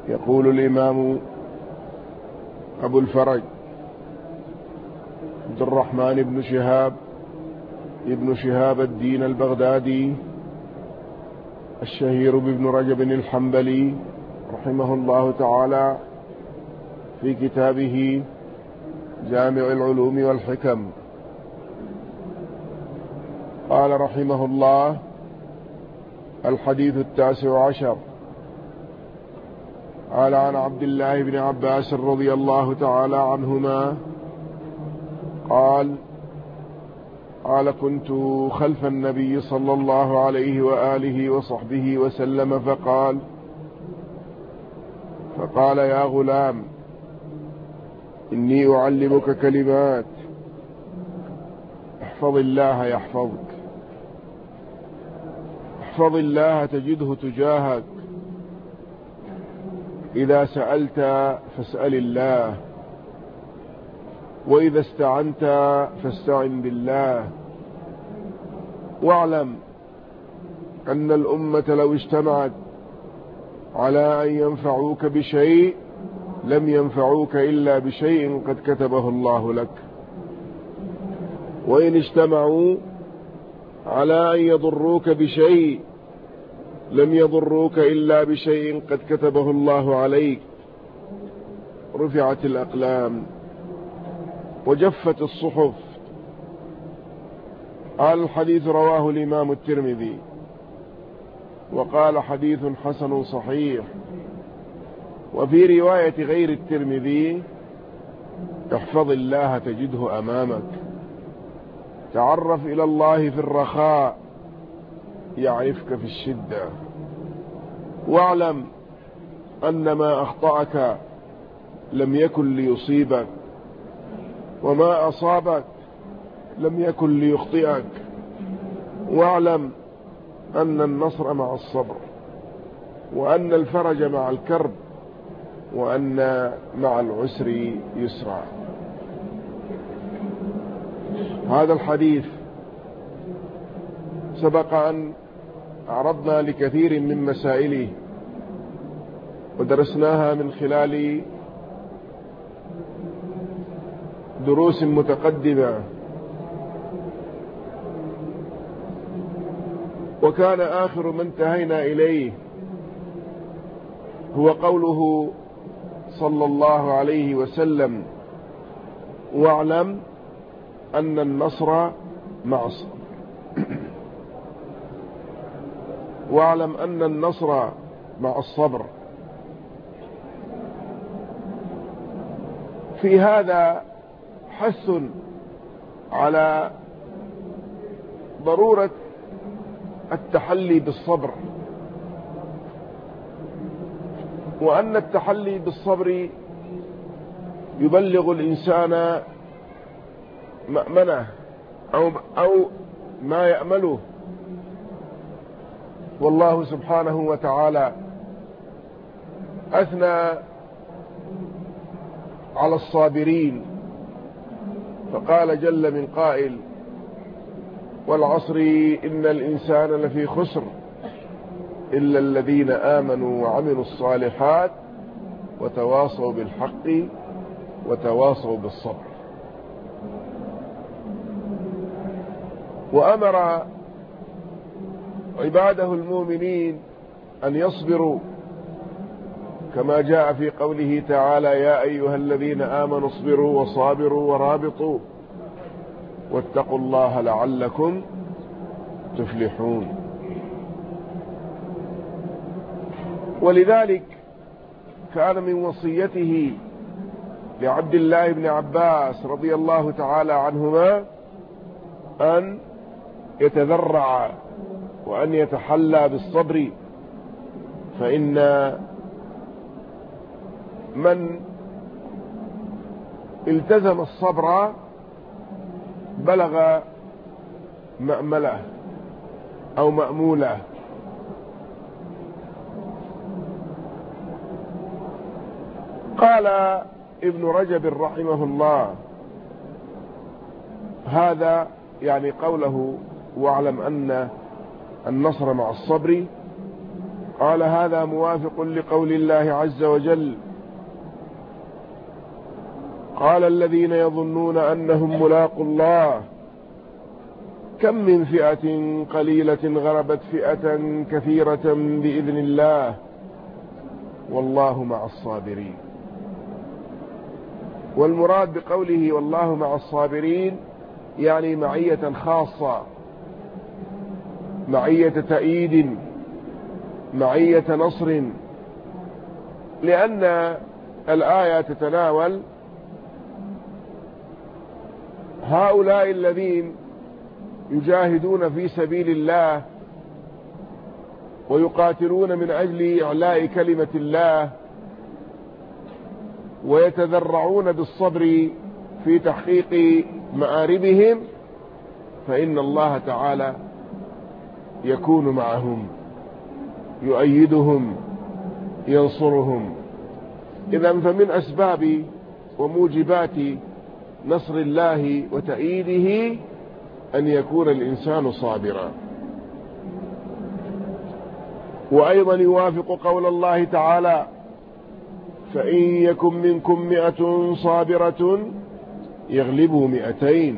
يقول الإمام أبو الفرج عبد الرحمن ابن شهاب الدين البغدادي الشهير بابن رجب الحنبلي رحمه الله تعالى في كتابه جامع العلوم والحكم قال رحمه الله: الحديث 19. قال عن عبد الله بن عباس رضي الله تعالى عنهما قال كنت خلف النبي صلى الله عليه وآله وصحبه وسلم فقال يا غلام إني أعلمك كلمات احفظ الله يحفظك، احفظ الله تجده تجاهك، إذا سألت فاسأل الله، وإذا استعنت فاستعن بالله، واعلم أن الأمة لو اجتمعت على أن ينفعوك بشيء لم ينفعوك إلا بشيء قد كتبه الله لك، وإن اجتمعوا على أن يضروك بشيء لم يضروك إلا بشيء قد كتبه الله عليك. رفعت الأقلام وجفت الصحف. قال الحديث رواه الإمام الترمذي وقال حديث حسن صحيح. وفي رواية غير الترمذي: احفظ الله تجده أمامك، تعرف إلى الله في الرخاء يعرفك في الشدة، واعلم أن ما أخطأك لم يكن ليصيبك، وما أصابك لم يكن ليخطئك، واعلم أن النصر مع الصبر، وأن الفرج مع الكرب، وأن مع العسر يسرا. هذا الحديث سبق أن عرضنا لكثير من مسائله ودرسناها من خلال دروس متقدمة، وكان آخر ما انتهينا إليه هو قوله صلى الله عليه وسلم: واعلم أن النصر مع الصبر، واعلم أن النصر مع الصبر. في هذا حث على ضرورة التحلي بالصبر، وأن التحلي بالصبر يبلغ الإنسان مأمنه أو ما يأمله. والله سبحانه وتعالى أثنى على الصابرين فقال جل من قائل: والعصر إن الإنسان لفي خسر إلا الذين آمنوا وعملوا الصالحات وتواصوا بالحق وتواصوا بالصبر. وأمر عباده المؤمنين أن يصبروا، كما جاء في قوله تعالى: يا أيها الذين آمنوا اصبروا وصابروا ورابطوا واتقوا الله لعلكم تفلحون. ولذلك كان من وصيته لعبد الله بن عباس رضي الله تعالى عنهما أن يتذرع وأن يتحلى بالصبر، فإن من التزم الصبر بلغ مأمله أو مأموله. قال ابن رجب رحمه الله: هذا يعني قوله واعلم أن النصر مع الصبر، قال هذا موافق لقول الله عز وجل: قال الذين يظنون أنهم ملاقوا الله كم من فئة قليلة غلبت فئة كثيرة بإذن الله والله مع الصابرين. والمراد بقوله والله مع الصابرين يعني معية خاصة، معية تأييد، معية نصر، لأن الآية تتناول هؤلاء الذين يجاهدون في سبيل الله ويقاتلون من أجل إعلاء كلمة الله ويتذرعون بالصبر في تحقيق مآربهم، فإن الله تعالى يكون معهم، يؤيدهم، ينصرهم. إذن فمن أسباب وموجبات نصر الله وتأييده أن يكون الإنسان صابرا. وأيضا يوافق قول الله تعالى: فإن يكن منكم 100 صابرة يغلبوا 200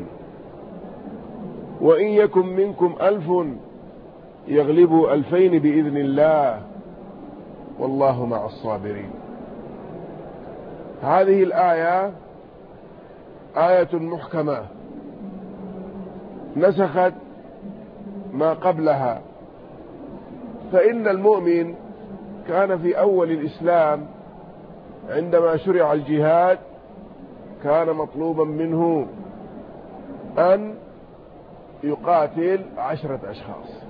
وإن يكن منكم 1000 يغلبوا 2000 بإذن الله والله مع الصابرين. هذه الآية آية محكمة نسخت ما قبلها، فإن المؤمن كان في أول الإسلام عندما شرع الجهاد كان مطلوبا منه أن يقاتل 10 أشخاص،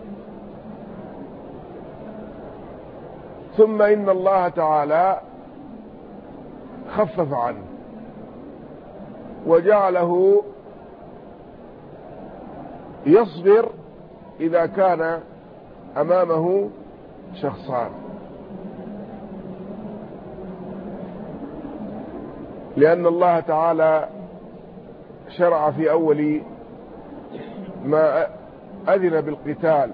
ثم إن الله تعالى خفف عنه وجعله يصبر إذا كان أمامه شخصان، لأن الله تعالى شرع في أول ما أذن بالقتال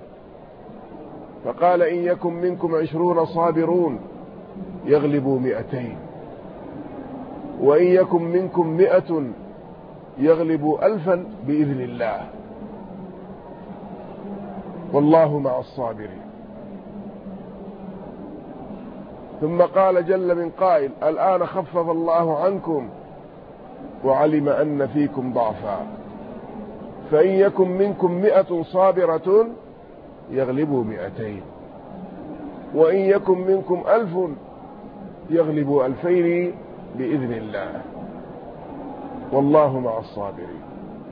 فقال: إن يكن منكم 20 صابرون يغلبوا 200 وإن يكن منكم 100 يغلبوا 1000 بإذن الله والله مع الصابرين. ثم قال جل من قائل: الآن خفف الله عنكم وعلم أن فيكم ضعفا فإن يكن منكم 100 صابرة يغلبوا 200 وإن يكن منكم 1000 يغلبوا 2000 بإذن الله والله مع الصابرين.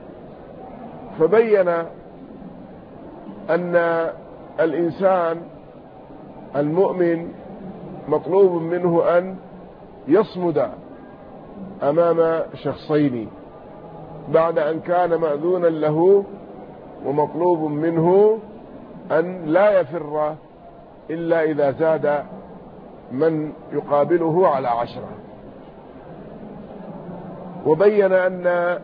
فبين أن الإنسان المؤمن مطلوب منه أن يصمد أمام شخصين بعد أن كان مأذونا له، ومطلوب منه أن لا يفر إلا إذا زاد من يقابله على 10. وبين أن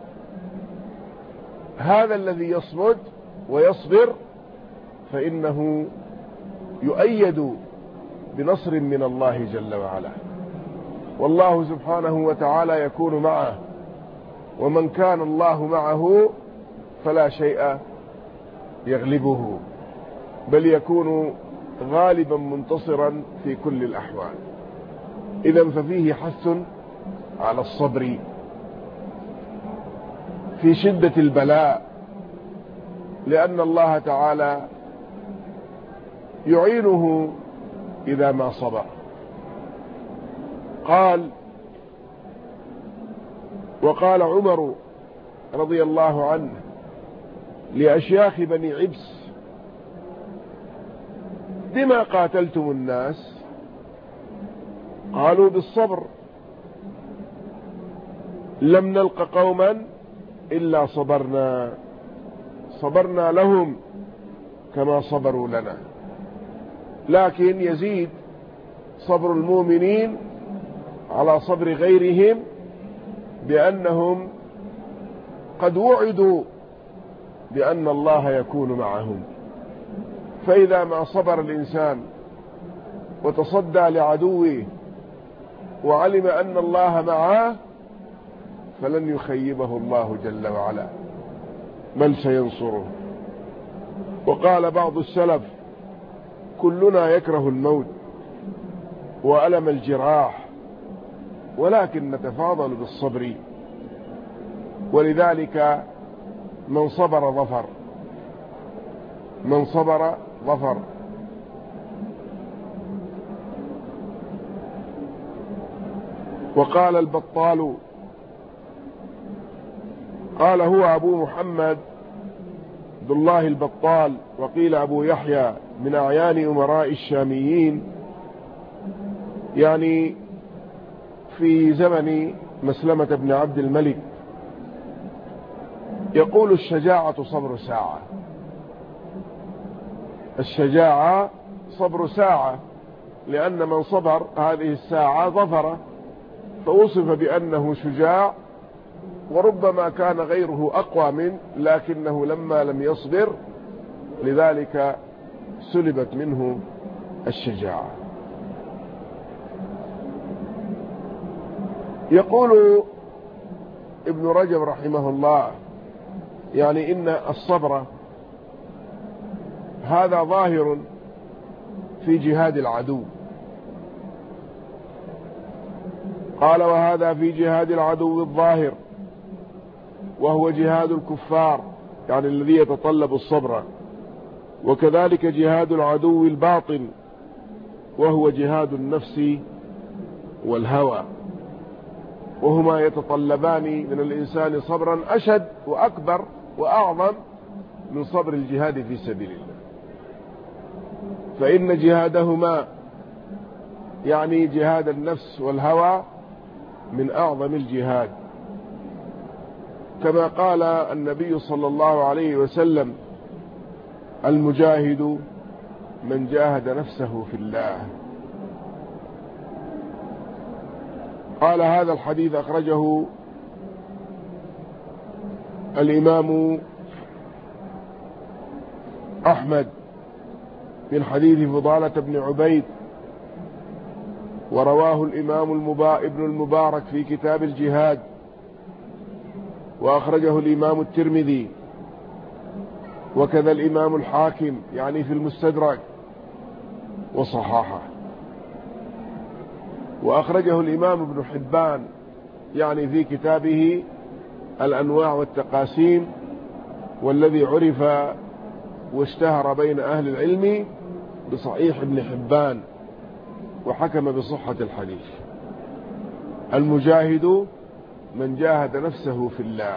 هذا الذي يصمد ويصبر فإنه يؤيد بنصر من الله جل وعلا، والله سبحانه وتعالى يكون معه، ومن كان الله معه فلا شيء يغلبه بل يكون غالبا منتصرا في كل الأحوال. إذن ففيه حث على الصبر في شدة البلاء، لأن الله تعالى يعينه إذا ما صبر. وقال عمر رضي الله عنه لأشياخ بني عبس: بما قاتلتم الناس؟ قالوا: بالصبر، لم نلق قوما إلا صبرنا لهم كما صبروا لنا. لكن يزيد صبر المؤمنين على صبر غيرهم بأنهم قد وعدوا بأن الله يكون معهم، فإذا ما صبر الإنسان وتصدى لعدوه وعلم أن الله معه فلن يخيبه الله جل وعلا، بل سينصره. وقال بعض السلف: كلنا يكره الموت وألم الجراح، ولكن نتفاضل بالصبر، ولذلك من صبر ظفر، من صبر ظفر. وقال البطال، قال هو أبو محمد عبد الله البطال، وقيل أبو يحيى، من أعيان أمراء الشاميين، يعني في زمن مسلمة بن عبد الملك، يقول: الشجاعة صبر ساعة. الشجاعة صبر ساعة، لأن من صبر هذه الساعة ظفر، فوصف بأنه شجاع، وربما كان غيره أقوى منه، لكنه لما لم يصبر لذلك سلبت منه الشجاعة. يقول ابن رجب رحمه الله: يعني إن الصبر هذا ظاهر في جهاد العدو. قال: وهذا في جهاد العدو الظاهر، وهو جهاد الكفار، يعني الذي يتطلب الصبر، وكذلك جهاد العدو الباطن، وهو جهاد النفس والهوى، وهما يتطلبان من الإنسان صبرا أشد وأكبر وأعظم من صبر الجهاد في سبيل الله. فإن جهادهما، يعني جهاد النفس والهوى، من أعظم الجهاد، كما قال النبي صلى الله عليه وسلم: المجاهد من جاهد نفسه في الله. قال: هذا الحديث أخرجه الإمام أحمد من حديث فضالة بن عبيد، ورواه الإمام ابن المبارك في كتاب الجهاد، وأخرجه الإمام الترمذي، وكذا الإمام الحاكم يعني في المستدرك وصححه، وأخرجه الإمام ابن حبان يعني في كتابه الأنواع والتقاسيم، والذي عرف واشتهر بين أهل العلم بصحيح ابن حبان، وحكم بصحة الحديث: المجاهد من جاهد نفسه في الله.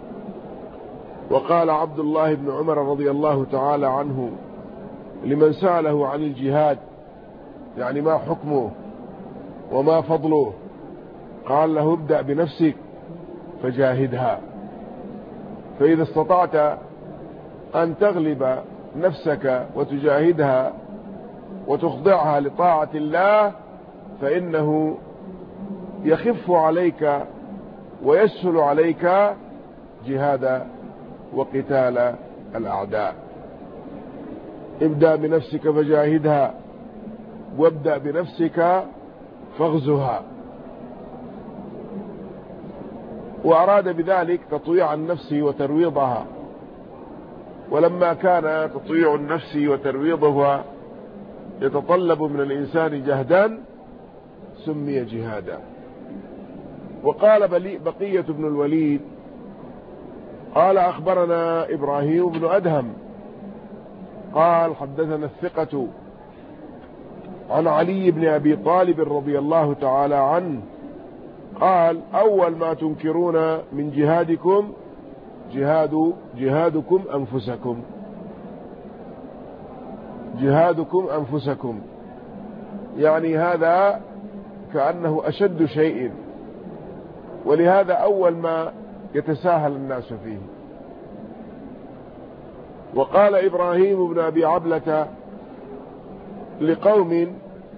وقال عبد الله بن عمر رضي الله تعالى عنه لمن سأله عن الجهاد، يعني ما حكمه وما فضله، قال له: ابدأ بنفسك فجاهدها، فإذا استطعت أن تغلب نفسك وتجاهدها وتخضعها لطاعة الله، فإنه يخف عليك ويسهل عليك جهاد وقتال الأعداء. ابدأ بنفسك فجاهدها، وابدأ بنفسك فاغزها. وأراد بذلك تطويع النفس وترويضها، ولما كان تطويع النفس وترويضها يتطلب من الإنسان جهدا سمي جهادا. وقال بقية بن الوليد قال: أخبرنا إبراهيم بن أدهم قال: حدثنا الثقة عن علي بن أبي طالب رضي الله تعالى عنه قال: أول ما تنكرون من جهادكم جهادكم أنفسكم، جهادكم أنفسكم، يعني هذا كأنه أشد شيء، ولهذا أول ما يتساهل الناس فيه. وقال إبراهيم بن أبي عبلة لقوم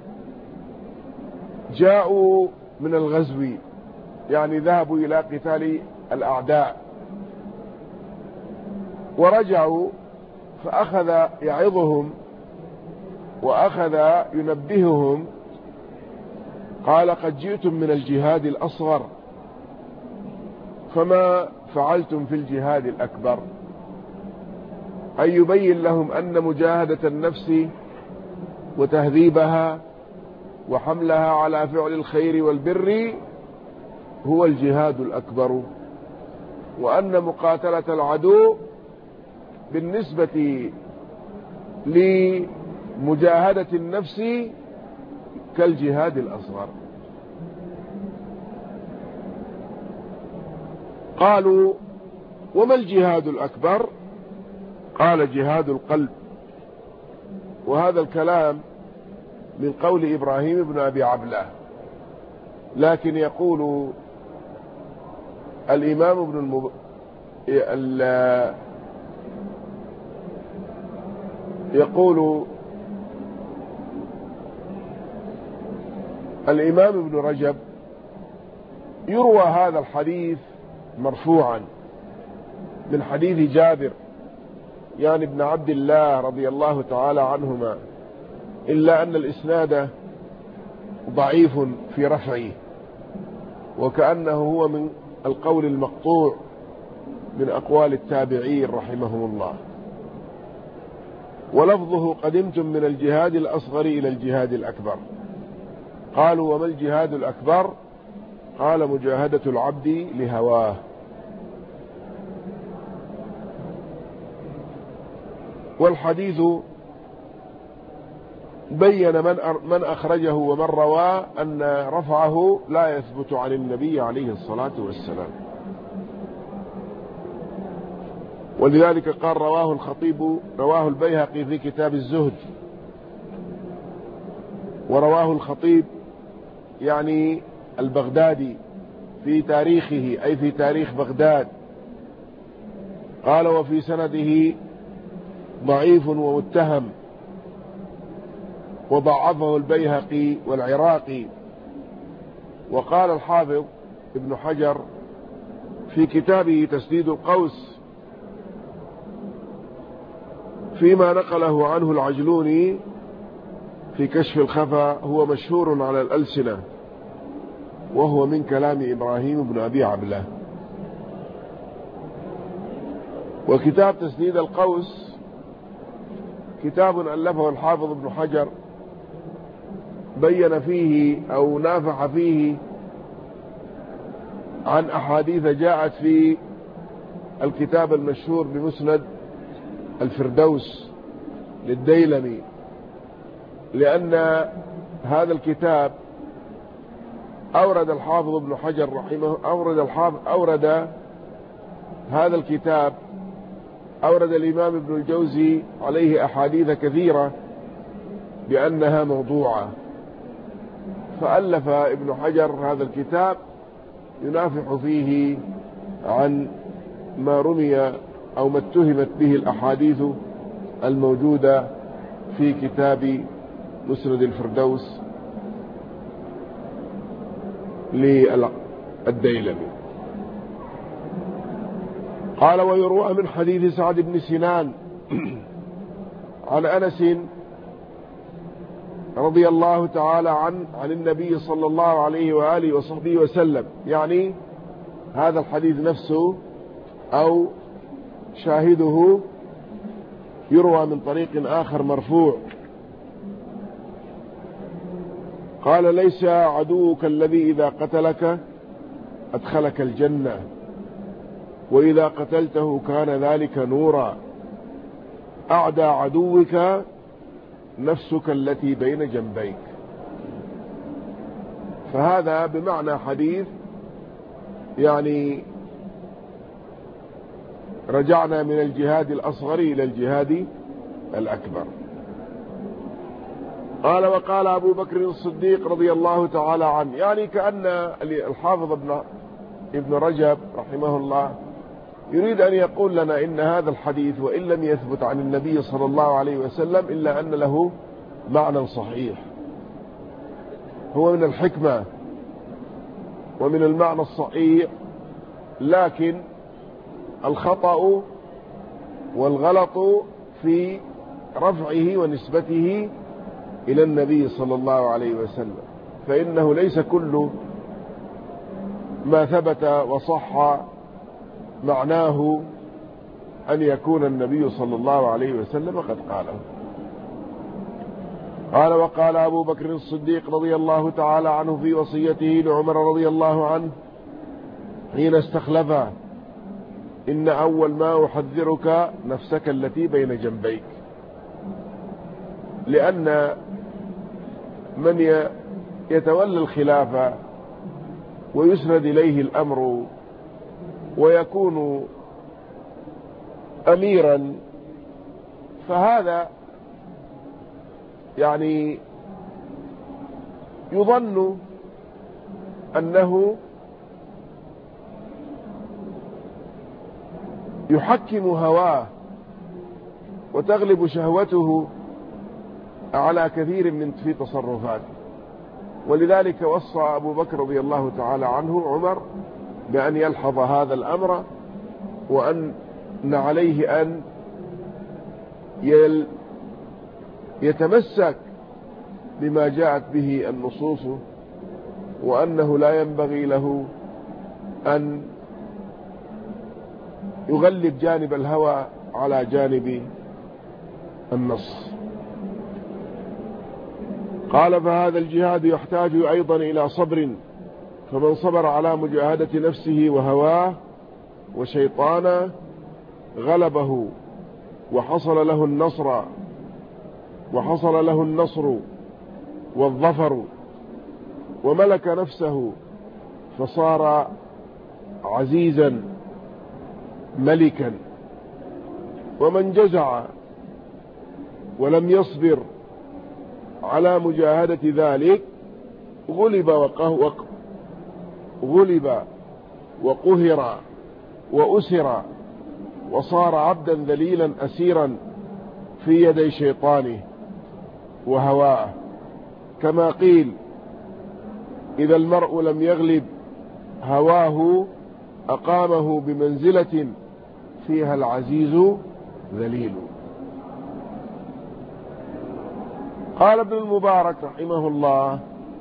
جاءوا من الغزو، يعني ذهبوا إلى قتال الأعداء ورجعوا، فأخذ يعظهم وأخذ ينبههم قال قد جئتم من الجهاد الأصغر فما فعلتم في الجهاد الأكبر، أي يبين لهم أن مجاهدة النفس وتهذيبها وحملها على فعل الخير والبر هو الجهاد الأكبر، وأن مقاتلة العدو بالنسبة لمجاهدة النفس كالجهاد الأصغر. قالوا وما الجهاد الأكبر؟ قال جهاد القلب. وهذا الكلام من قول إبراهيم بن أبي عبلة، لكن يقول الإمام يقول الإمام ابن رجب يروى هذا الحديث مرفوعا من حديث جابر يعني ابن عبد الله رضي الله تعالى عنهما، إلا أن الإسناد ضعيف في رفعه، وكأنه هو من القول المقطوع من أقوال التابعين رحمهم الله. ولفظه قدمتم من الجهاد الأصغر إلى الجهاد الأكبر. قالوا وما الجهاد الأكبر؟ قال مجاهدة العبد لهواه. والحديث بين من أخرجه ومن رواه أن رفعه لا يثبت عن النبي عليه الصلاة والسلام، ولذلك قال رواه الخطيب، رواه البيهقي في كتاب الزهد، ورواه الخطيب يعني البغدادي في تاريخه أي في تاريخ بغداد، قال وفي سنده ضعيف ومتهم، وضعفه البيهقي والعراقي. وقال الحافظ ابن حجر في كتابه تسديد القوس فيما نقله عنه العجلوني في كشف الخفا هو مشهور على الألسنة، وهو من كلام إبراهيم بن أبي عبلة. وكتاب تسديد القوس كتاب ألفه الحافظ ابن حجر بين فيه أو نافح فيه عن أحاديث جاءت في الكتاب المشهور بمسند الفردوس للديلمي، لأن هذا الكتاب أورد الحافظ ابن حجر رحمه أورد هذا الكتاب أورد الإمام ابن الجوزي عليه أحاديث كثيرة بأنها موضوعة، فألف ابن حجر هذا الكتاب ينافح فيه عن ما رمي أو ما اتهمت به الأحاديث الموجودة في كتاب مسند الفردوس للديلمي. قال ويروى من حديث سعد بن سنان عن أنس رضي الله تعالى عن النبي صلى الله عليه وآله وصحبه وسلم، يعني هذا الحديث نفسه أو شاهده يروى من طريق آخر مرفوع. قال ليس عدوك الذي إذا قتلك أدخلك الجنة وإذا قتلته كان ذلك نورا، أعدى عدوك نفسك التي بين جنبيك. فهذا بمعنى حديث يعني رجعنا من الجهاد الأصغر إلى الجهاد الأكبر. قال وقال أبو بكر الصديق رضي الله تعالى عنه، يعني كأن الحافظ ابن رجب رحمه الله يريد أن يقول لنا إن هذا الحديث وإن لم يثبت عن النبي صلى الله عليه وسلم إلا أن له معنى صحيح، هو من الحكمة ومن المعنى الصحيح، لكن الخطأ والغلط في رفعه ونسبته إلى النبي صلى الله عليه وسلم، فإنه ليس كل ما ثبت وصح معناه أن يكون النبي صلى الله عليه وسلم قد قاله. قال: وقال أبو بكر الصديق رضي الله تعالى عنه في وصيته لعمر رضي الله عنه حين استخلفه: إن أول ما أحذرك نفسك التي بين جنبيك. لأن من يتولى الخلافة ويسند إليه الأمر ويكون أميرا، فهذا يعني يظن أنه يحكم هواه وتغلب شهوته على كثير من في تصرفاته. ولذلك وصى أبو بكر رضي الله تعالى عنه عمر بأن يلحظ هذا الأمر، وأن عليه أن يتمسك بما جاءت به النصوص، وأنه لا ينبغي له أن يغلب جانب الهوى على جانب النص. قال: فهذا الجهاد يحتاج أيضا إلى صبر، فمن صبر على مجاهدة نفسه وهواه وشيطانه غلبه وحصل له النصر والظفر، وملك نفسه فصار عزيزا ملكا. ومن جزع ولم يصبر على مجاهدة ذلك غلب وقهر وأسر، وصار عبدا ذليلا أسيرا في يدي شيطانه وهواه. كما قيل: إذا المرء لم يغلب هواه أقامه بمنزلة فيها العزيز ذليل. قال ابن المبارك رحمه الله: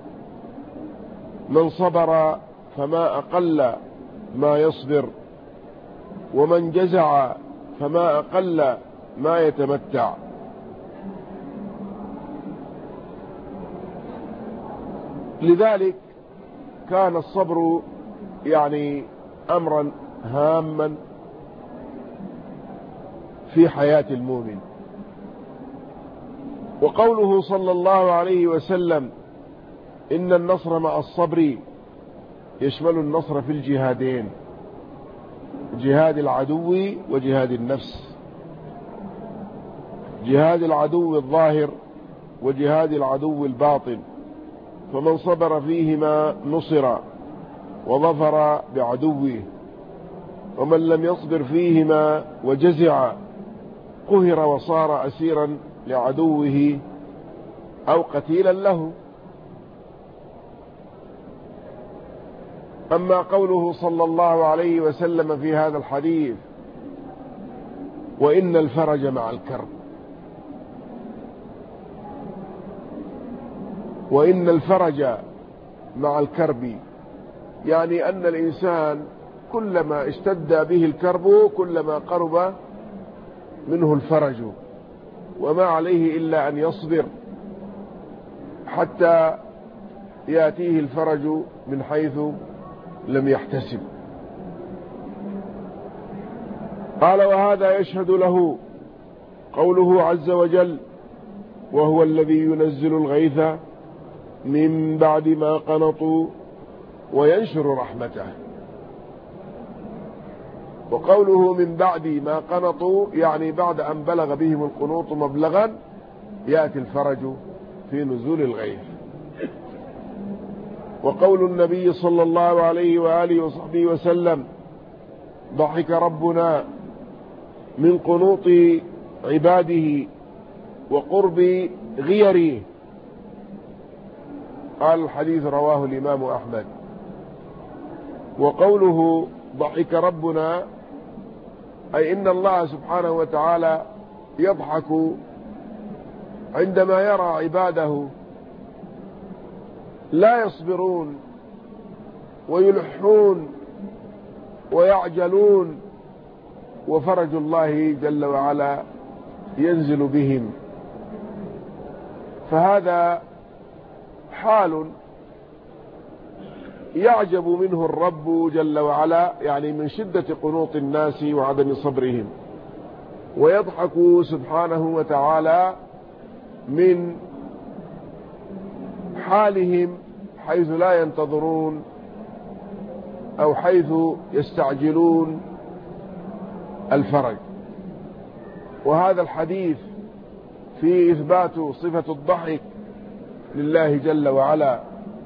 من صبر فما أقل ما يصبر، ومن جزع فما أقل ما يتمتع. لذلك كان الصبر يعني أمرا هاما في حياة المؤمن. وقوله صلى الله عليه وسلم: إن النصر مع الصبر يشمل النصر في الجهادين، جهاد العدو وجهاد النفس، جهاد العدو الظاهر وجهاد العدو الباطن. فمن صبر فيهما نصر وظفر بعدوه، ومن لم يصبر فيهما وجزع قهر وصار أسيرا لعدوه أو قتيلا له. أما قوله صلى الله عليه وسلم في هذا الحديث: وإن الفرج مع الكرب، وإن الفرج مع الكرب، يعني أن الإنسان كلما اشتد به الكرب كلما قرب منه الفرج، وما عليه إلا أن يصبر حتى يأتيه الفرج من حيث لم يحتسب. قال: وهذا يشهد له قوله عز وجل: وهو الذي ينزل الغيث من بعد ما قنطوا وينشر رحمته. وقوله من بعد ما قنطوا يعني بعد أن بلغ بهم القنوط مبلغا يأتي الفرج في نزول الغيث. وقول النبي صلى الله عليه وآله وصحبه وسلم: ضحك ربنا من قنوط عباده وقرب غيره. قال الحديث رواه الإمام أحمد. وقوله ضحك ربنا أي إن الله سبحانه وتعالى يضحك عندما يرى عباده لا يصبرون ويلحون ويعجلون وفرج الله جل وعلا ينزل بهم. فهذا حال يعجب منه الرب جل وعلا، يعني من شدة قنوط الناس وعدم صبرهم، ويضحك سبحانه وتعالى من حالهم حيث لا ينتظرون أو حيث يستعجلون الفرج. وهذا الحديث في إثبات صفة الضحك لله جل وعلا،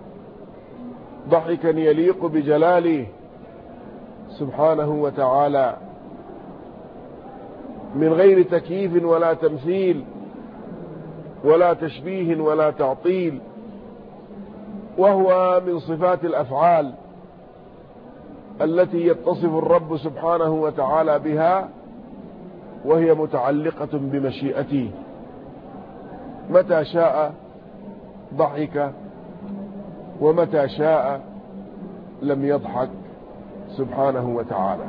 ضحكا يليق بجلاله سبحانه وتعالى من غير تكييف ولا تمثيل ولا تشبيه ولا تعطيل، وهو من صفات الأفعال التي يتصف الرب سبحانه وتعالى بها، وهي متعلقة بمشيئته، متى شاء ضحك ومتى شاء لم يضحك سبحانه وتعالى.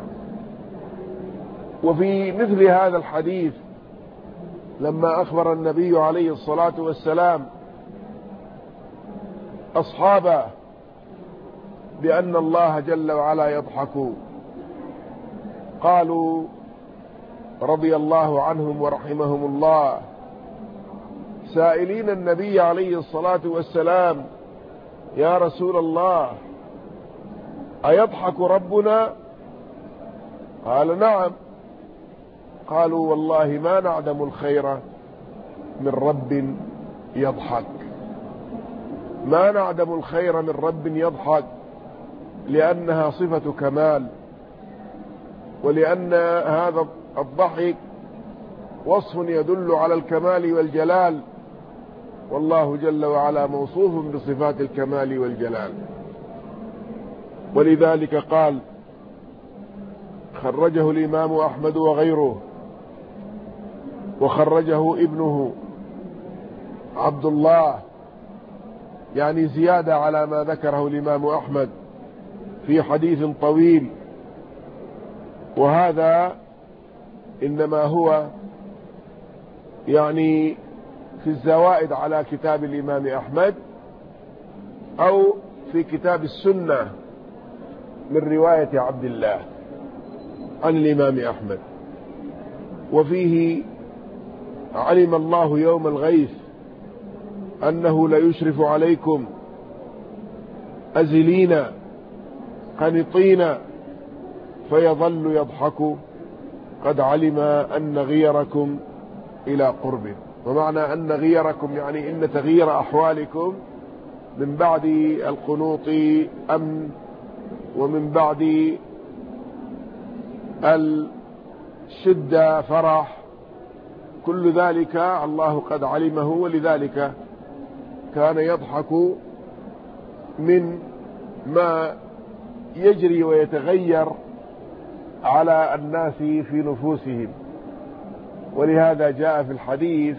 وفي مثل هذا الحديث لما أخبر النبي عليه الصلاة والسلام أصحابه بأن الله جل وعلا يضحك، قالوا رضي الله عنهم ورحمهم الله سائلين النبي عليه الصلاة والسلام: يا رسول الله، أيضحك ربنا؟ قال: نعم. قالوا: والله ما نعدم الخير من رب يضحك، ما نعدم الخير من رب يضحك، لأنها صفة كمال، ولأن هذا الضحك وصف يدل على الكمال والجلال، والله جل وعلا موصوف بصفات الكمال والجلال. ولذلك قال، خرجه الإمام أحمد وغيره، وخرجه ابنه عبد الله، يعني زيادة على ما ذكره الإمام أحمد في حديث طويل، وهذا إنما هو يعني في الزوائد على كتاب الإمام أحمد، أو في كتاب السنة من رواية عبد الله عن الإمام أحمد. وفيه: علم الله يوم الغيث أنه ليشرف عليكم أزلين قنطين فيظل يضحك قد علم أن غيركم إلى قرب. ومعنى أن غيركم يعني إن تغيير أحوالكم من بعد القنوط أمن، ومن بعد الشدة فرح، كل ذلك الله قد علمه، ولذلك كان يضحك من ما يجري ويتغير على الناس في نفوسهم. ولهذا جاء في الحديث: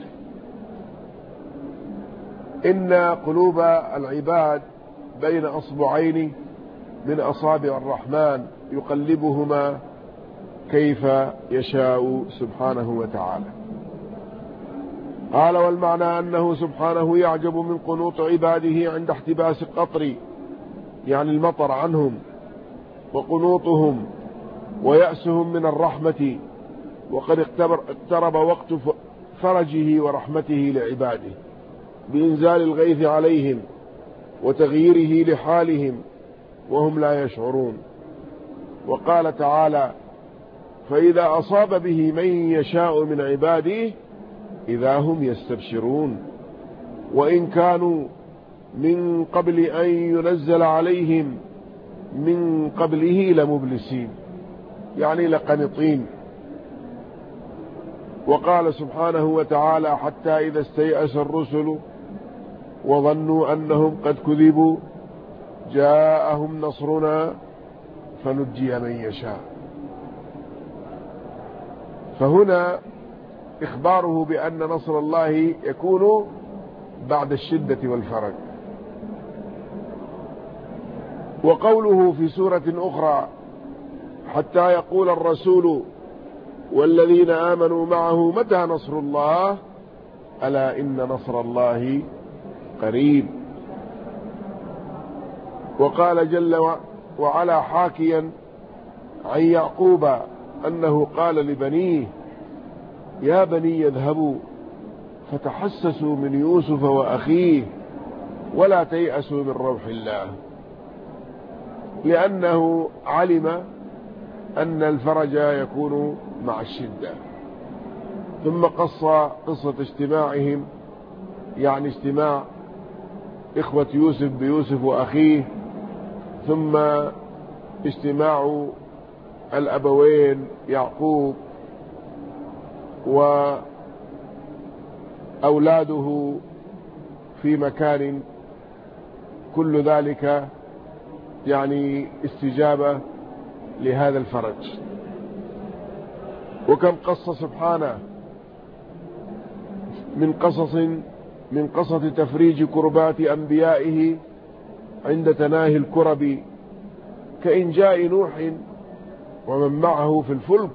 إن قلوب العباد بين أصبعين من أصابع الرحمن يقلبهما كيف يشاء سبحانه وتعالى. قال: والمعنى أنه سبحانه يعجب من قنوط عباده عند احتباس القطر، يعني المطر عنهم، وقنوطهم ويأسهم من الرحمة، وقد اقترب وقت فرجه ورحمته لعباده بإنزال الغيث عليهم وتغييره لحالهم وهم لا يشعرون. وقال تعالى: فإذا أصاب به من يشاء من عباده إذا هم يستبشرون، وإن كانوا من قبل أن ينزل عليهم من قبله لمبلسين، يعني لقنطين. وقال سبحانه وتعالى: حتى إذا استيأس الرسل وظنوا أنهم قد كذبوا جاءهم نصرنا فنجي من يشاء. فهنا إخباره بأن نصر الله يكون بعد الشدة والفرج. وقوله في سورة أخرى حتى يقول الرسول والذين آمنوا معه متى نصر الله ألا إن نصر الله قريب. وقال جل وعلا حاكيا عن يعقوب أنه قال لبنيه يا بني يذهبوا فتحسسوا من يوسف وأخيه ولا تيأسوا من روح الله، لأنه علم أن الفرج يكون مع الشدة. ثم قص قصة اجتماعهم، يعني اجتماع إخوة يوسف بيوسف وأخيه، ثم اجتماع الأبوين يعقوب وأولاده في مكان، كل ذلك يعني استجابة لهذا الفرج. وكم قص سبحانه من قصص تفريج كربات أنبيائه عند تناهي الكرب، كإنجاء نوح ومن معه في الفلك،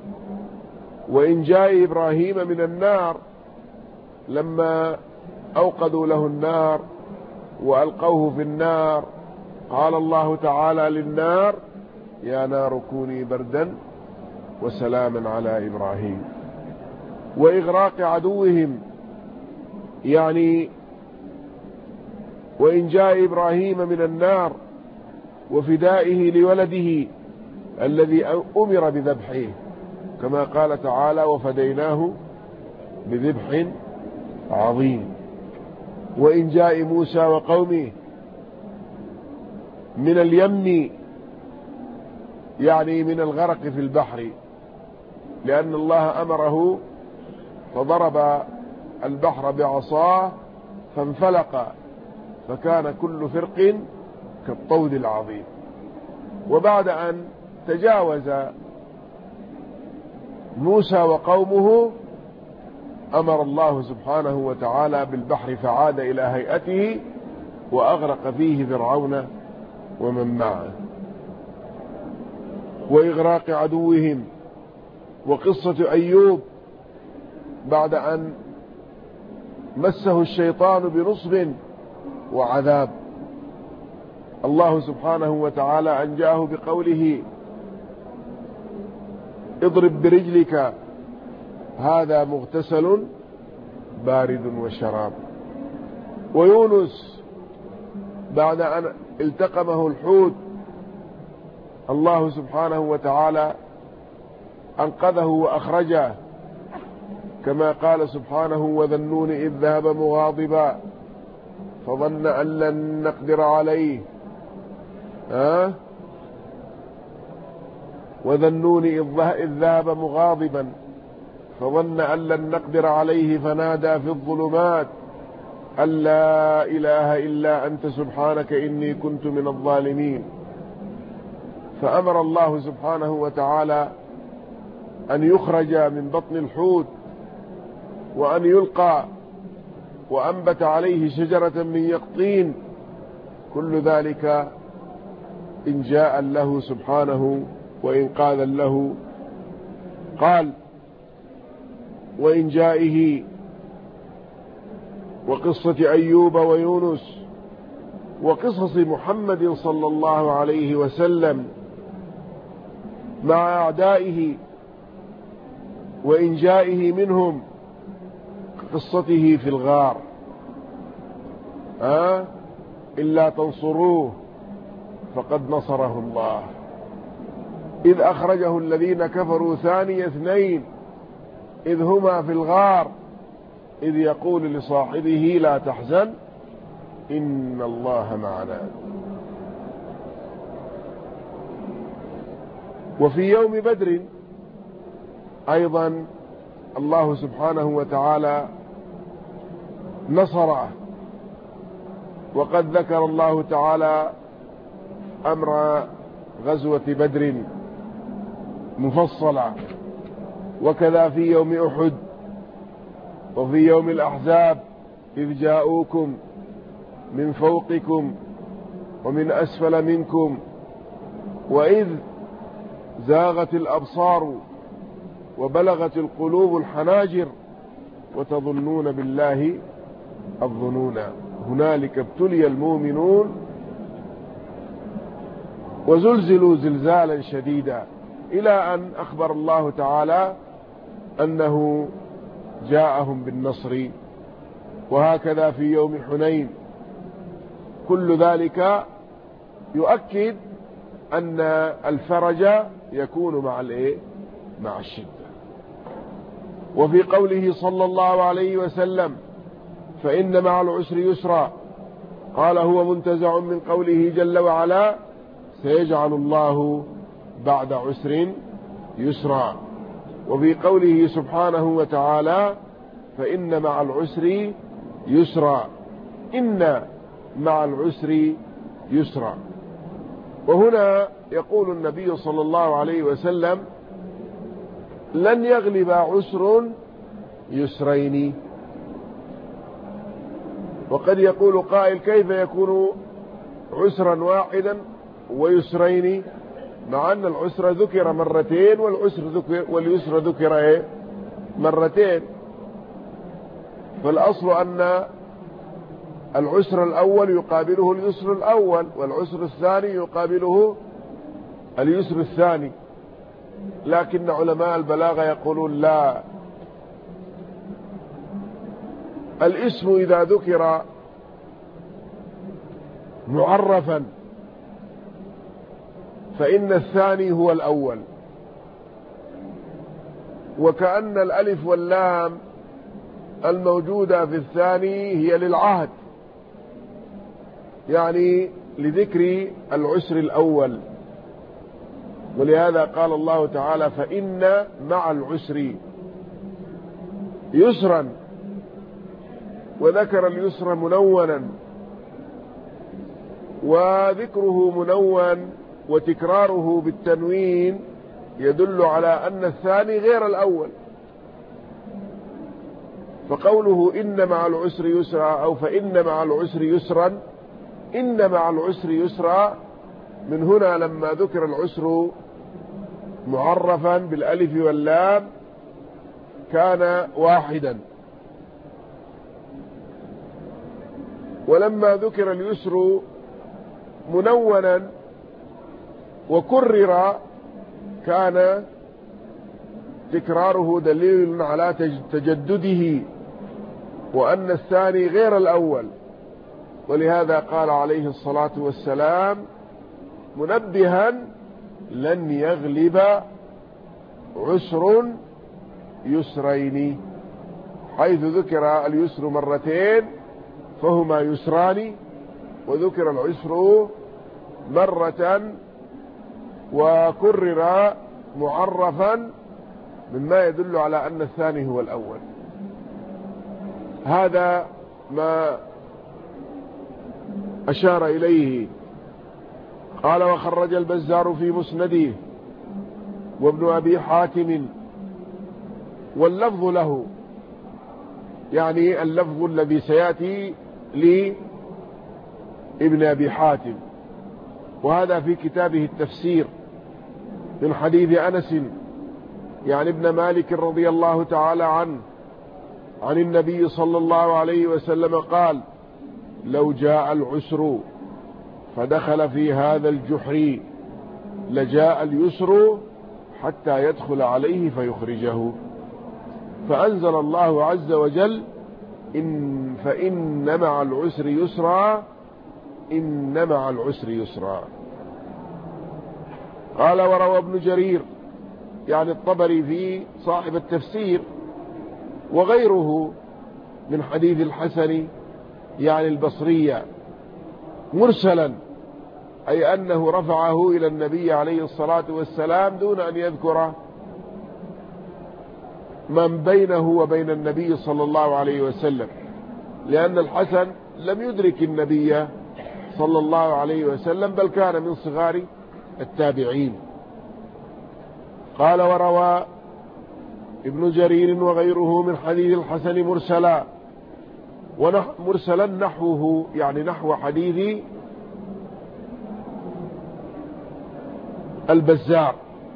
وإنجاء إبراهيم من النار لما أوقدوا له النار وألقوه في النار، قال الله تعالى للنار يا نار كوني بردا وسلاما على إبراهيم. وإغراق عدوهم، يعني وإنجاء إبراهيم من النار وفدائه لولده الذي أمر بذبحه، كما قال تعالى وفديناه بذبح عظيم. وإنجاء موسى وقومه من اليم، يعني من الغرق في البحر، لأن الله أمره فضرب البحر بعصاه فانفلق فكان كل فرق كالطود العظيم. وبعد أن تجاوز موسى وقومه أمر الله سبحانه وتعالى بالبحر فعاد إلى هيئته وأغرق فيه فرعون ومن معه. وإغراق عدوهم. وقصة أيوب بعد أن مسه الشيطان بنصب وعذاب، الله سبحانه وتعالى أنجاه بقوله اضرب برجلك هذا مغتسل بارد وشراب. ويونس بعد أن التقمه الحوت الله سبحانه وتعالى أنقذه وأخرجه، كما قال سبحانه وذا النون إذ ذهب مغاضبا فظن أن لن نقدر عليه وذا النون إذ ذهب مغاضبا فظن أن لن نقدر عليه فنادى في الظلمات أن لا إله إلا أنت سبحانك إني كنت من الظالمين. فأمر الله سبحانه وتعالى أن يخرج من بطن الحوت وأن يلقى، وأنبت عليه شجرة من يقطين، كل ذلك إنجاء له سبحانه وإنقاذا له. قال وإنجائه وقصة أيوب ويونس وقصص محمد صلى الله عليه وسلم مع أعدائه وإنجائه منهم، قصته في الغار إلا تنصروه فقد نصره الله إذ أخرجه الذين كفروا ثاني اثنين إذ هما في الغار إذ يقول لصاحبه لا تحزن إن الله معنا. وفي يوم بدر أيضا الله سبحانه وتعالى نصره، وقد ذكر الله تعالى أمر غزوة بدر مفصلة، وكذا في يوم أحد وفي يوم الأحزاب إذ جاءوكم من فوقكم ومن أسفل منكم وإذ زاغت الأبصار وبلغت القلوب الحناجر وتظنون بالله الظنون هنالك ابتلي المؤمنون وزلزلوا زلزالا شديدا، إلى أن أخبر الله تعالى أنه جاءهم بالنصر. وهكذا في يوم حنين. كل ذلك يؤكد أن الفرج يكون مع الشدة. وفي قوله صلى الله عليه وسلم فإن مع العسر يسرا، قال هو منتزع من قوله جل وعلا سيجعل الله بعد عسر يسرا. وفي قوله سبحانه وتعالى فإن مع العسر يسرا، إن مع العسر يسرا. وهنا يقول النبي صلى الله عليه وسلم لن يغلب عسر يسرين. وقد يقول قائل كيف يكون عسرا واحدا ويسرين، مع أن العسر ذكر مرتين واليسر ذكر مرتين. فالأصل أن العسر الأول يقابله اليسر الأول، والعسر الثاني يقابله اليسر الثاني. لكن علماء البلاغة يقولون لا، الاسم إذا ذكر معرفا فإن الثاني هو الأول، وكأن الألف واللام الموجودة في الثاني هي للعهد، يعني لذكر العسر الأول. ولهذا قال الله تعالى فإن مع العسر يسرا، وذكر اليسر منونا، وذكره منون وتكراره بالتنوين يدل على أن الثاني غير الأول. فقوله إن مع العسر يسرا أو فإن مع العسر يسرا، إن مع العسر يسرا من هنا لما ذكر العسر معرفا بالألف واللام كان واحدا، ولما ذكر اليسر منونا وكرر كان تكراره دليل على تجدده وأن الثاني غير الأول. ولهذا قال عليه الصلاة والسلام منبها لن يغلب عسر يسرين، حيث ذكر اليسر مرتين فهما يسران، وذكر العسر مرة وكرر معرفا مما يدل على أن الثاني هو الأول. هذا ما أشار إليه. قال وخرج البزار في مسنده وابن أبي حاتم، واللفظ له، يعني اللفظ الذي سيأتي لابن أبي حاتم، وهذا في كتابه التفسير من حديث أنس يعني ابن مالك رضي الله تعالى عنه عن النبي صلى الله عليه وسلم قال لو جاء العسر فدخل في هذا الجحر لجاء اليسر حتى يدخل عليه فيخرجه. فأنزل الله عز وجل فإن مع العسر يسرا، إن مع العسر يسرا. قال وروى ابن جرير يعني الطبري في صاحب التفسير وغيره من حديث الحسن يعني البصرية مرسلا، أي أنه رفعه إلى النبي عليه الصلاة والسلام دون أن يذكر من بينه وبين النبي صلى الله عليه وسلم، لأن الحسن لم يدرك النبي صلى الله عليه وسلم بل كان من صغار التابعين. قال وروى ابن جرير وغيره من حديث الحسن مرسلا، مرسلا نحوه يعني نحو حديث البزار،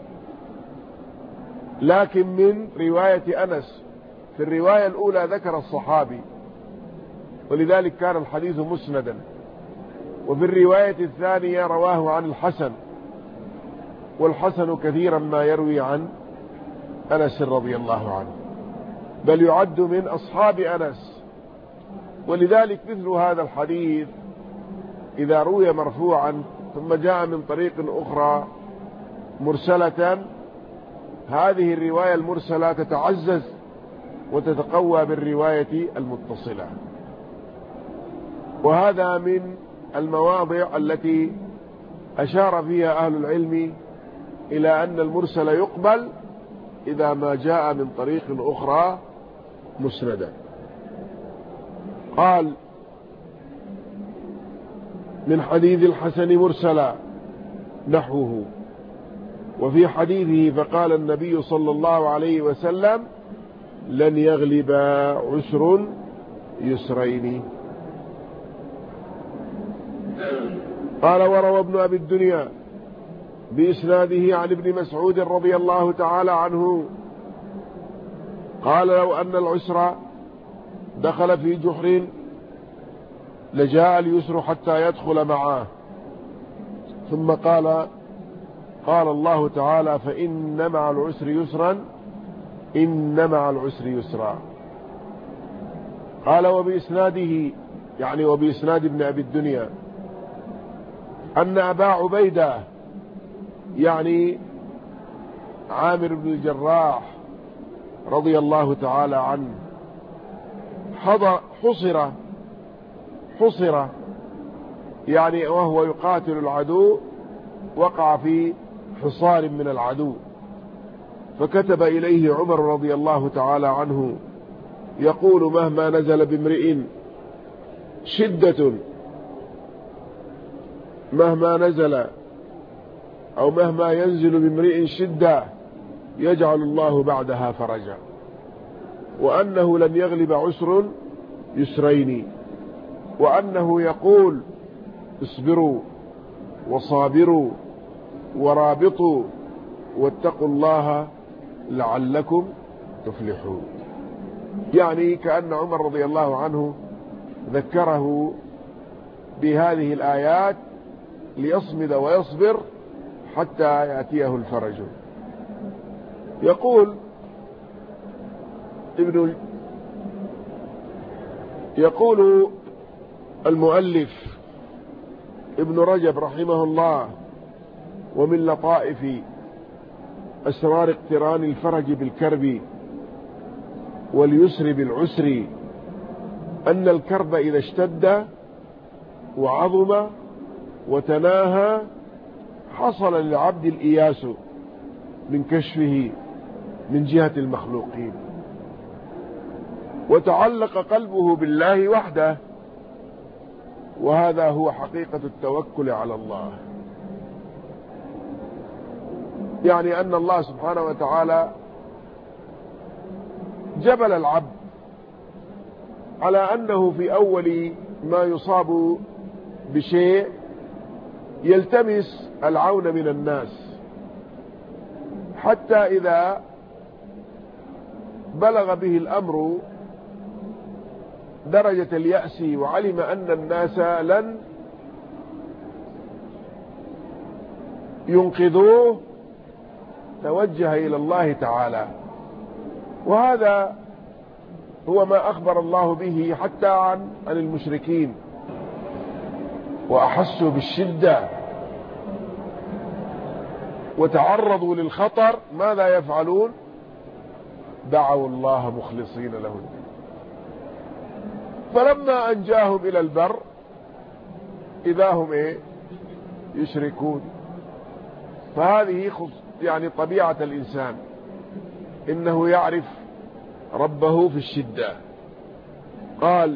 لكن من رواية أنس. في الرواية الأولى ذكر الصحابي ولذلك كان الحديث مسندا، وفي الرواية الثانية رواه عن الحسن، والحسن كثيرا ما يروي عن أنس رضي الله عنه، بل يعد من أصحاب أنس. ولذلك مثل هذا الحديث إذا روي مرفوعا ثم جاء من طريق أخرى مرسلة، هذه الرواية المرسلة تتعزز وتتقوى بالرواية المتصلة. وهذا من المواضع التي أشار فيها أهل العلم إلى أن المرسل يقبل إذا ما جاء من طريق أخرى مسندا. قال من حديث الحسن مرسلا نحوه. وفي حديثه فقال النبي صلى الله عليه وسلم لن يغلب عسر يسرين. قال وروى ابن أبي الدنيا بإسناده عن ابن مسعود رضي الله تعالى عنه قال لو أن العسر دخل في جحر لجاء اليسر حتى يدخل معه. ثم قال الله تعالى فإن مع العسر يسرا إن مع العسر يسرا. قال وبإسناده يعني وبإسناد ابن أبي الدنيا أن أبا عبيدة يعني عامر بن الجراح رضي الله تعالى عنه حصر يعني وهو يقاتل العدو، وقع في حصار من العدو، فكتب إليه عمر رضي الله تعالى عنه يقول مهما نزل بامرئ شدة، مهما نزل أو مهما ينزل بامرئ شدة يجعل الله بعدها فرجا، وأنه لن يغلب عسر يسرين، وأنه يقول اصبروا وصابروا ورابطوا واتقوا الله لعلكم تفلحون. يعني كأن عمر رضي الله عنه ذكره بهذه الآيات ليصمد ويصبر حتى يأتيه الفرج. يقول المؤلف ابن رجب رحمه الله ومن لطائف أسرار اقتران الفرج بالكرب واليسر بالعسر أن الكرب إذا اشتد وعظم وتناهى حصل للعبد الإياس من كشفه من جهة المخلوقين، وتعلق قلبه بالله وحده، وهذا هو حقيقة التوكل على الله. يعني أن الله سبحانه وتعالى جبل العبد على أنه في أول ما يصاب بشيء يلتمس العون من الناس، حتى إذا بلغ به الأمر درجة اليأس وعلم أن الناس لن ينقذوه توجه إلى الله تعالى. وهذا هو ما أخبر الله به حتى عن المشركين، وأحسوا بالشدة وتعرضوا للخطر، ماذا يفعلون؟ دعوا الله مخلصين له الدين، فلما أنجاهم إلى البر إذا هم يشركون. فهذه يعني طبيعة الإنسان، إنه يعرف ربه في الشدة. قال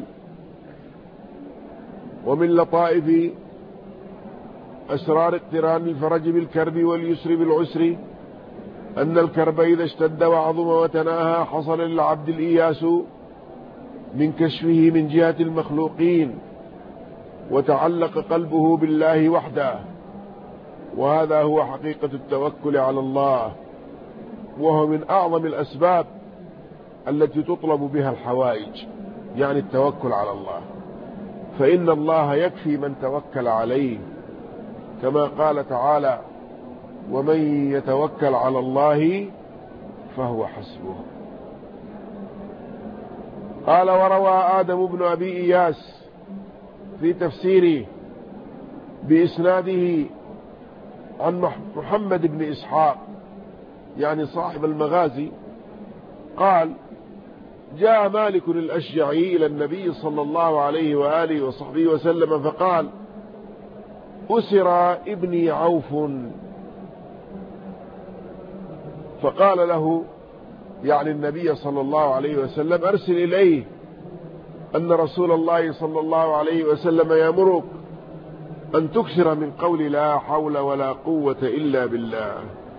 ومن لطائف أسرار اقتران الفرج بالكرب واليسر بالعسر أن الكرب إذا اشتد وعظم وتناهى حصل للعبد الإياس من كشفه من جهة المخلوقين، وتعلق قلبه بالله وحده، وهذا هو حقيقة التوكل على الله، وهو من أعظم الأسباب التي تطلب بها الحوائج، يعني التوكل على الله، فإن الله يكفي من توكل عليه، كما قال تعالى: ومن يتوكل على الله فهو حسبه. قال: وروى آدم بن أبي إياس في تفسيره بإسناده عن محمد بن إسحاق، يعني صاحب المغازي، قال: جاء مالك الأشجعي إلى النبي صلى الله عليه وآله وصحبه وسلم فقال: أسر ابني عوف، فقال له يعني النبي صلى الله عليه وسلم: أرسل إليه أن رسول الله صلى الله عليه وسلم يأمرك أن تكثر من قول لا حول ولا قوة إلا بالله.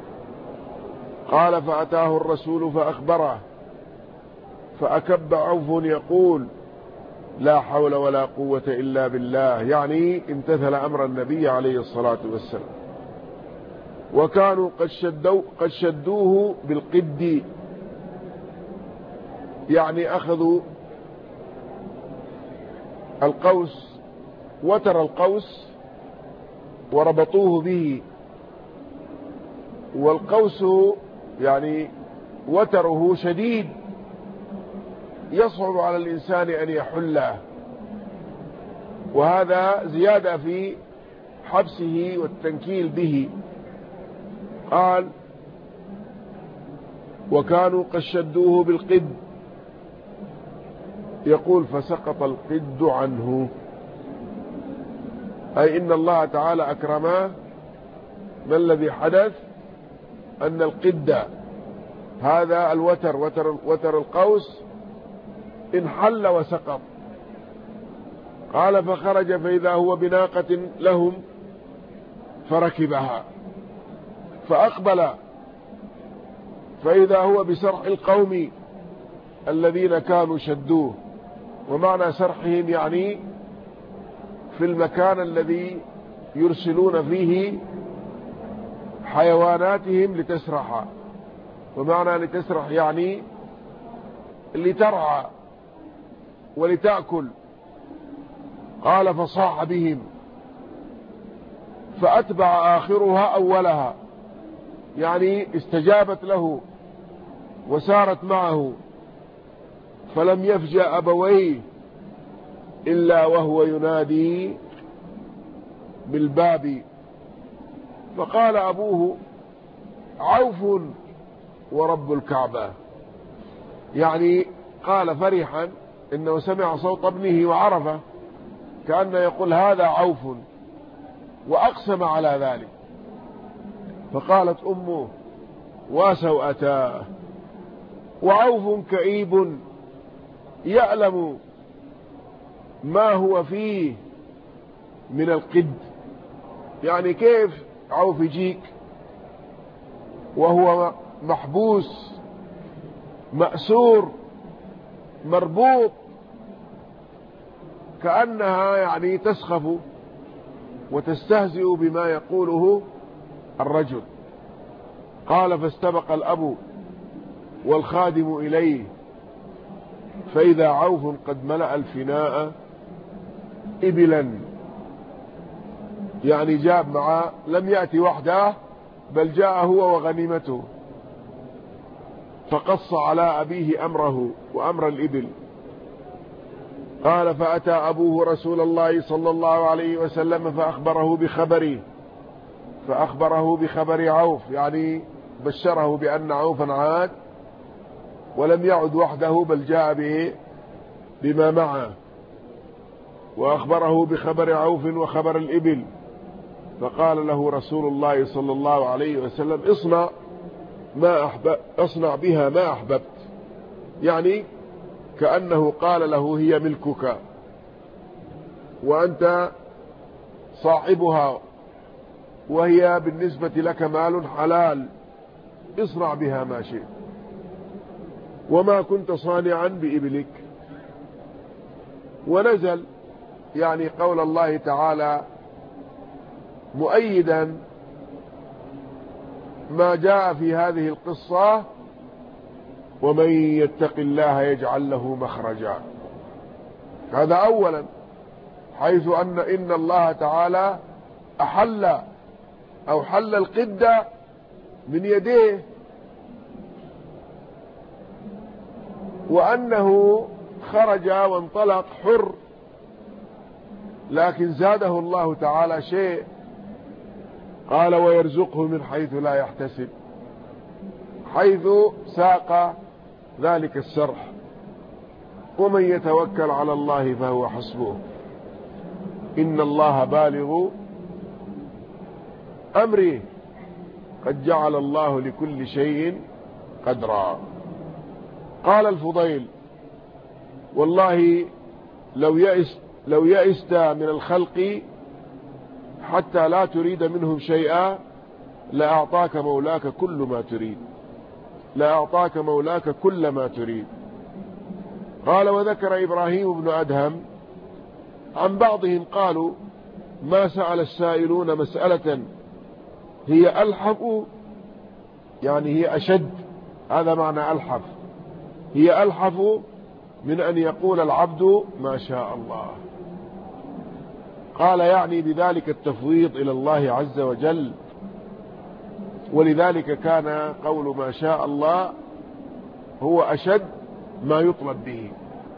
قال: فأتاه الرسول فأخبره، فأكب عوف يقول: لا حول ولا قوة إلا بالله، يعني امتثل أمر النبي عليه الصلاة والسلام. وكانوا قد شدوه بالقد، يعني أخذوا القوس، وتر القوس وربطوه به، والقوس يعني وتره شديد يصعب على الإنسان أن يحله، وهذا زيادة في حبسه والتنكيل به. قال: وكانوا قد شدوه بالقد، يقول: فسقط القد عنه، أي إن الله تعالى أكرمه. ما الذي حدث؟ أن القد هذا وتر القوس انحل وسقط. قال: فخرج فإذا هو بناقة لهم فركبها، فأقبل فإذا هو بسرح القوم الذين كانوا شدوه. ومعنى سرحهم يعني في المكان الذي يرسلون فيه حيواناتهم لتسرح، ومعنى لتسرح يعني لترعى ولتأكل. قال: فصاح بهم فأتبع آخرها أولها، يعني استجابت له وسارت معه، فلم يفجأ أبويه إلا وهو ينادي بالباب، فقال أبوه: عوف ورب الكعبة، يعني قال فرحا إنه سمع صوت ابنه وعرفه، كأنه يقول: هذا عوف، وأقسم على ذلك. فقالت أمه: وسوءتاه، وعوف كئيب يعلم ما هو فيه من القد، يعني كيف عوف يجيك وهو محبوس مأسور مربوط، كأنها يعني تسخف وتستهزئ بما يقوله الرجل. قال: فاستبق الأب والخادم إليه، فإذا عوف قد ملأ الفناء إبلا، يعني جاب معه، لم يأتي وحده بل جاء هو وغنيمته، فقص على أبيه أمره وأمر الإبل. قال: فأتى أبوه رسول الله صلى الله عليه وسلم فأخبره بخبر عوف، يعني بشره بأن عوفا عاد ولم يعد وحده بل جاء بما معه، وأخبره بخبر عوف وخبر الإبل. فقال له رسول الله صلى الله عليه وسلم: اصنع بها ما أحببت، يعني كأنه قال له: هي ملكك وأنت صاحبها، وهي بالنسبة لك مال حلال، اصنع بها ما شئت وما كنت صانعا بإبلك. ونزل يعني قول الله تعالى مؤيدا ما جاء في هذه القصة: ومن يتق الله يجعل له مخرجا. هذا أولا، حيث إن الله تعالى أحل أو حل القد من يديه، وأنه خرج وانطلق حر، لكن زاده الله تعالى شيء، قال: ويرزقه من حيث لا يحتسب، حيث ساق ذلك الشرح: ومن يتوكل على الله فهو حسبه إن الله بالغ أمره قد جعل الله لكل شيء قدرا. قال الفضيل: والله لو يئست من الخلق حتى لا تريد منهم شيئا لأعطاك مولاك كل ما تريد، لأعطاك مولاك كل ما تريد. قال: وذكر إبراهيم بن أدهم عن بعضهم قالوا: ما سأل السائلون مسألة هي ألحف، يعني هي أشد، هذا معنى ألحف، هي ألحف من أن يقول العبد ما شاء الله. قال: يعني بذلك التفويض إلى الله عز وجل، ولذلك كان قول ما شاء الله هو أشد ما يطلب به.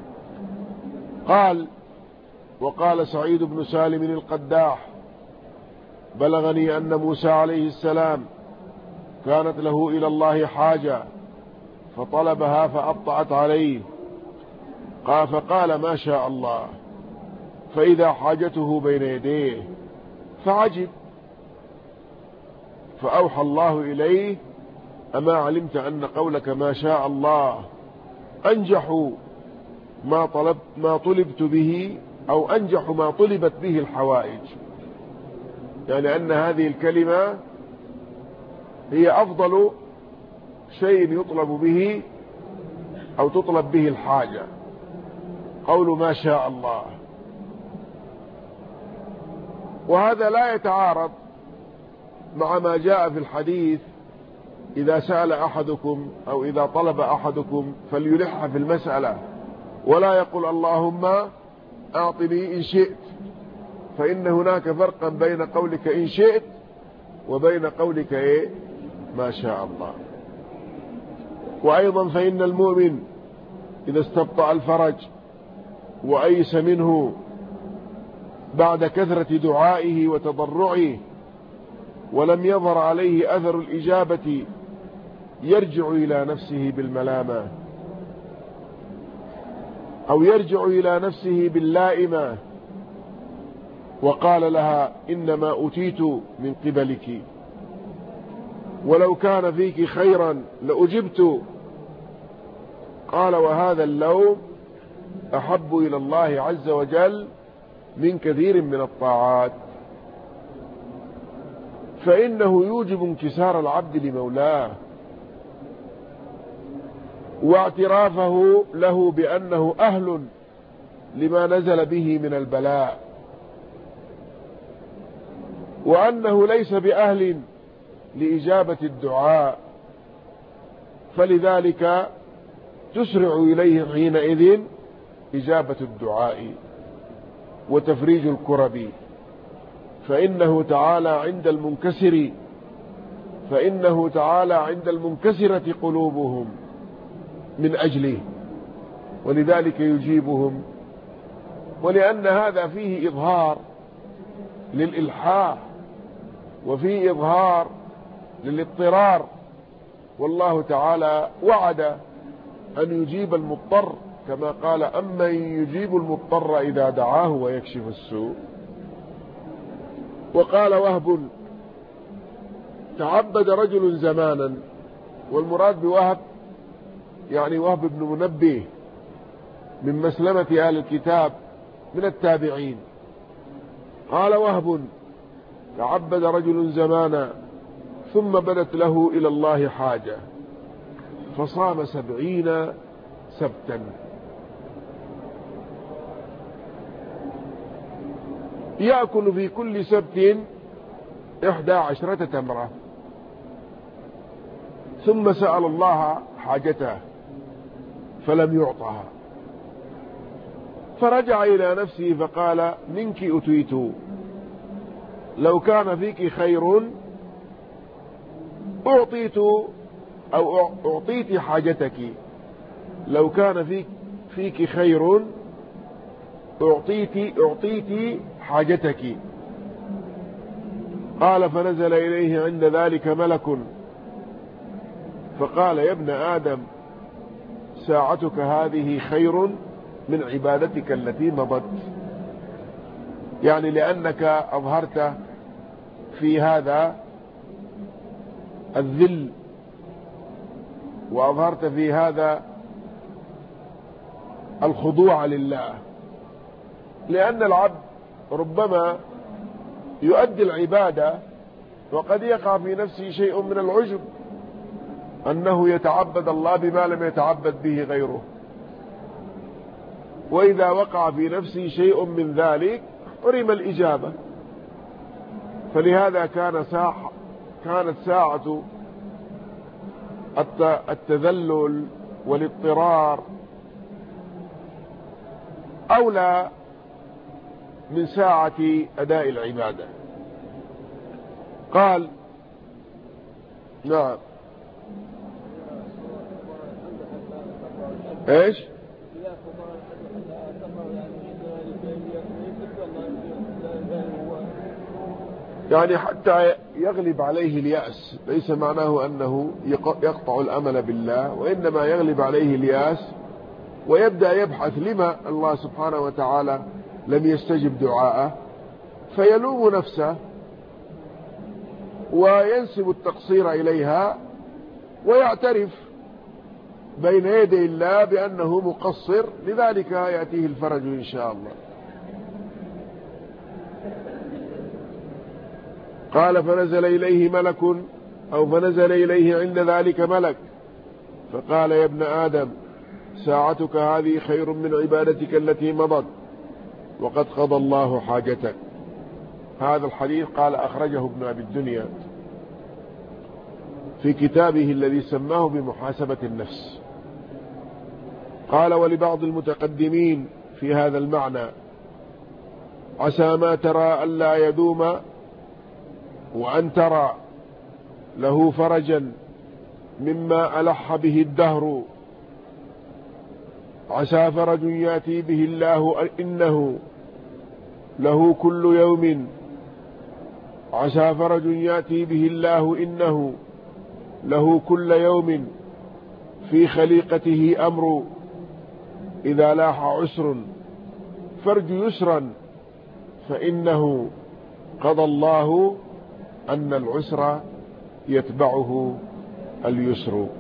قال: وقال سعيد بن سالم القداح: بلغني أن موسى عليه السلام كانت له إلى الله حاجة فطلبها فأبطأت عليه، فقال ما شاء الله، فإذا حاجته بين يديه فعجب، فأوحى الله إليه: أما علمت أن قولك ما شاء الله أنجح ما طلبت به، أو أنجح ما طلبت به الحوائج، يعني أن هذه الكلمة هي أفضل شيء يطلب به أو تطلب به الحاجة، قول ما شاء الله. وهذا لا يتعارض مع ما جاء في الحديث: إذا سأل أحدكم أو إذا طلب أحدكم فليلح في المسألة ولا يقول اللهم أعطني إن شئت، فإن هناك فرقا بين قولك إن شئت وبين قولك ما شاء الله. وأيضا فإن المؤمن إذا استبطأ الفرج وأيس منه بعد كثرة دعائه وتضرعه ولم يظهر عليه أثر الإجابة يرجع إلى نفسه بالملامة، أو يرجع إلى نفسه باللائمة، وقال لها: إنما أوتيت من قبلك، ولو كان فيك خيرا لأجبت. قال: وهذا اللوم أحب إلى الله عز وجل من كثير من الطاعات، فإنه يوجب انكسار العبد لمولاه واعترافه له بأنه أهل لما نزل به من البلاء، وأنه ليس بأهل لإجابة الدعاء، فلذلك تسرع إليه حينئذ إجابة الدعاء وتفريج الكرب، فإنه تعالى عند المنكسرة قلوبهم من أجله، ولذلك يجيبهم. ولأن هذا فيه إظهار للإلحاح وفيه إظهار للاضطرار، والله تعالى وعد أن يجيب المضطر كما قال: أمن يجيب المضطر إذا دعاه ويكشف السوء. وقال وهب: تعبد رجل زمانا، والمراد بوهب يعني وهب بن منبه من مسلمة آل الكتاب من ثم بدت له إلى الله حاجة فصام 70 سبتا، يأكل في كل سبت 11 تمرة، ثم سأل الله حاجته فلم يعطها، فرجع إلى نفسه فقال منك أتيت، لو كان فيك خير أعطيت أو أعطيت حاجتك، لو كان فيك خير أعطيت حاجتك. قال فنزل إليه عند ذلك ملك فقال يا ابن آدم ساعتك هذه خير من عبادتك التي مضت، يعني لأنك أظهرت في هذا الذل وأظهرت في هذا الخضوع لله، لأن العبد ربما يؤدي العبادة وقد يقع في نفسه شيء من العجب أنه يتعبد الله بما لم يتعبد به غيره، وإذا وقع في نفسه شيء من ذلك حرم الإجابة. فلهذا كانت ساعة التذلل والاضطرار أولى من ساعة أداء العبادة. قال نعم ايش يعني حتى يغلب عليه اليأس، ليس معناه أنه يقطع الأمل بالله، وإنما يغلب عليه اليأس ويبدأ يبحث لما الله سبحانه وتعالى لم يستجب دعاءه، فيلوم نفسه وينسب التقصير إليها ويعترف بين يدي الله بأنه مقصر، لذلك يأتيه الفرج إن شاء الله. قال فنزل إليه ملك أو فنزل إليه عند ذلك ملك فقال يا ابن آدم ساعتك هذه خير من عبادتك التي مضت وقد قضى الله حاجتك. هذا الحديث قال أخرجه ابن أبي الدنيا في كتابه الذي سماه بمحاسبة النفس. قال ولبعض المتقدمين في هذا المعنى عسى ما ترى ألا يدوم وأن ترى له فرجا مما ألح به الدهر، عسى فرج يأتي به الله إنه له كل يوم، عسى فرج يأتي به الله إنه له كل يوم في خليقته أمر، إذا لاح عسر فرج يسرا فإنه قضى الله أن العسر يتبعه اليسر.